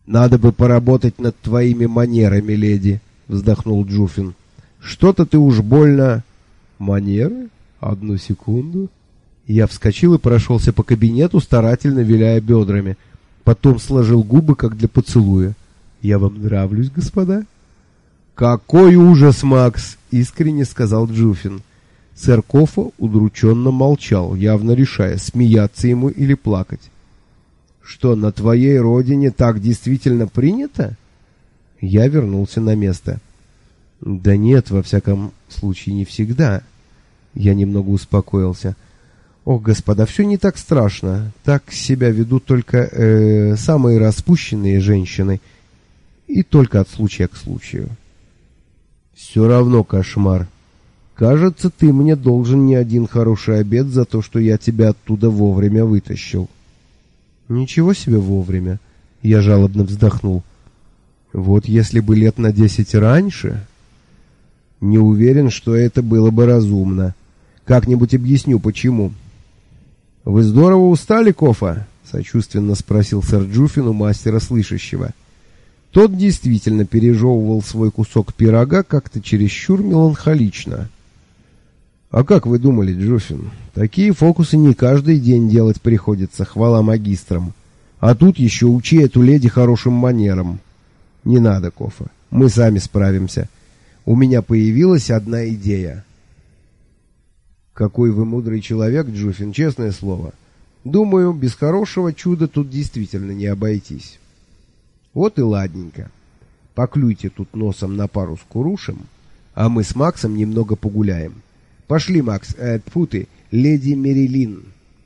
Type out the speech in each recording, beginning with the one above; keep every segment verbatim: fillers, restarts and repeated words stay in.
«Надо бы поработать над твоими манерами, леди», — вздохнул Джуфин. «Что-то ты уж больно...» «Манеры? Одну секунду». Я вскочил и прошелся по кабинету, старательно виляя бедрами. Потом сложил губы, как для поцелуя. «Я вам нравлюсь, господа?» «Какой ужас, Макс!» — искренне сказал Джуфин. Сэр Кофа удрученно молчал, явно решая, смеяться ему или плакать. «Что, на твоей родине так действительно принято?» Я вернулся на место. «Да нет, во всяком случае, не всегда». Я немного успокоился. «Ох, господа, все не так страшно. Так себя ведут только э, самые распущенные женщины. И только от случая к случаю». «Все равно кошмар. Кажется, ты мне должен не один хороший обед за то, что я тебя оттуда вовремя вытащил». «Ничего себе вовремя!» Я жалобно вздохнул. «Вот если бы лет на десять раньше...» «Не уверен, что это было бы разумно. Как-нибудь объясню, почему». «Вы здорово устали, Кофа?» — сочувственно спросил сэр Джуфин у мастера слышащего. Тот действительно пережевывал свой кусок пирога как-то чересчур меланхолично. «А как вы думали, Джуфин? Такие фокусы не каждый день делать приходится, хвала магистрам. А тут еще учи эту леди хорошим манерам». «Не надо, Кофа, мы сами справимся. У меня появилась одна идея». «Какой вы мудрый человек, Джуфин, честное слово. Думаю, без хорошего чуда тут действительно не обойтись». «Вот и ладненько. Поклюйте тут носом на пару с Курушем, а мы с Максом немного погуляем. Пошли, Макс, э, тьфу ты, леди Мерилин».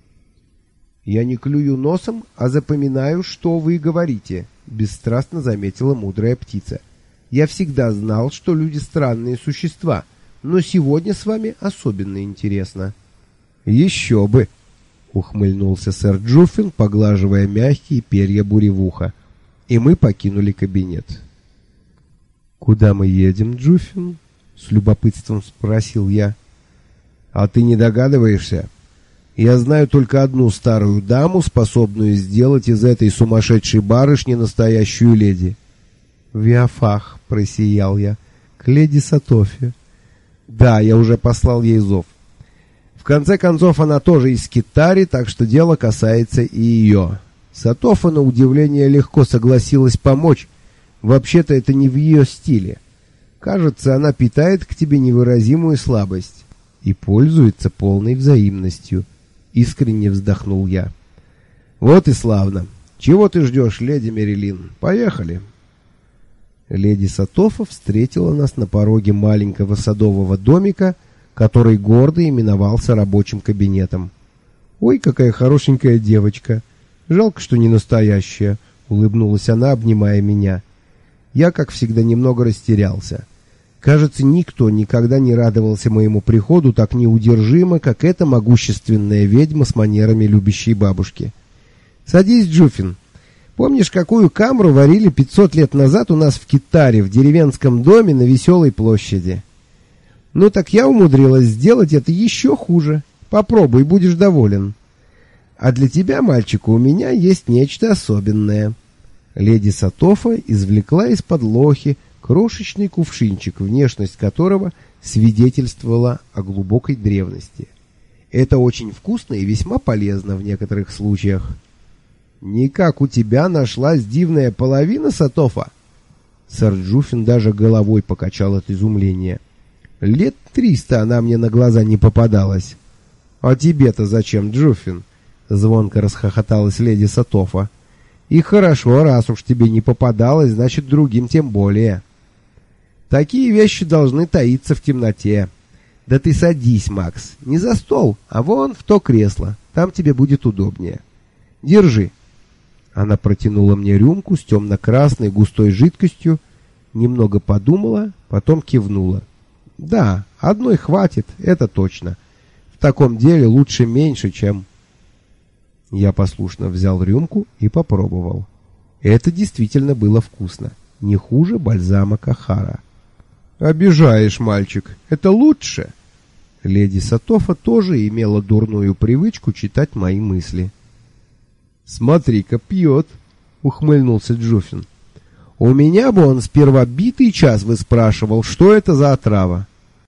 «Я не клюю носом, а запоминаю, что вы говорите», — бесстрастно заметила мудрая птица. «Я всегда знал, что люди странные существа, но сегодня с вами особенно интересно». «Еще бы!» — ухмыльнулся сэр Джуфин, поглаживая мягкие перья буревуха. И мы покинули кабинет. «Куда мы едем, Джуфин?» — с любопытством спросил я. «А ты не догадываешься? Я знаю только одну старую даму, способную сделать из этой сумасшедшей барышни настоящую леди». «Виафах», — просиял я, — «к леди Сатофе». «Да, я уже послал ей зов. В конце концов, она тоже из Китари, так что дело касается и ее». Сатофа, на удивление, легко согласилась помочь. Вообще-то это не в ее стиле. Кажется, она питает к тебе невыразимую слабость и пользуется полной взаимностью. Искренне вздохнул я. «Вот и славно. Чего ты ждешь, леди Мерилин? Поехали!» Леди Сатофа встретила нас на пороге маленького садового домика, который гордо именовался рабочим кабинетом. «Ой, какая хорошенькая девочка! Жалко, что не настоящая», — улыбнулась она, обнимая меня. Я, как всегда, немного растерялся. Кажется, никто никогда не радовался моему приходу так неудержимо, как эта могущественная ведьма с манерами любящей бабушки. «Садись, Джуфин. Помнишь, какую камру варили пятьсот лет назад у нас в Китаре, в деревенском доме на Веселой площади? Ну так я умудрилась сделать это еще хуже. Попробуй, будешь доволен. А для тебя, мальчик, у меня есть нечто особенное». Леди Сатофа извлекла из-под лохи крошечный кувшинчик, внешность которого свидетельствовала о глубокой древности. Это очень вкусно и весьма полезно в некоторых случаях. «Не как у тебя нашлась дивная половина, Сатофа?» Сэр Джуфин даже головой покачал от изумления. «Лет триста она мне на глаза не попадалась». «А тебе-то зачем, Джуфин?» Звонко расхохоталась леди Сатофа. «И хорошо, раз уж тебе не попадалось, значит, другим тем более. Такие вещи должны таиться в темноте. Да ты садись, Макс, не за стол, а вон в то кресло, там тебе будет удобнее. Держи». Она протянула мне рюмку с темно-красной густой жидкостью, немного подумала, потом кивнула. «Да, одной хватит, это точно. В таком деле лучше меньше, чем...» Я послушно взял рюмку и попробовал. Это действительно было вкусно, не хуже бальзама Кахара. «Обижаешь, мальчик, это лучше!» Леди Сатофа тоже имела дурную привычку читать мои мысли. «Смотри-ка, пьет!» — ухмыльнулся Джуфин. У меня бы он сперва битый час выспрашивал, что это за отрава.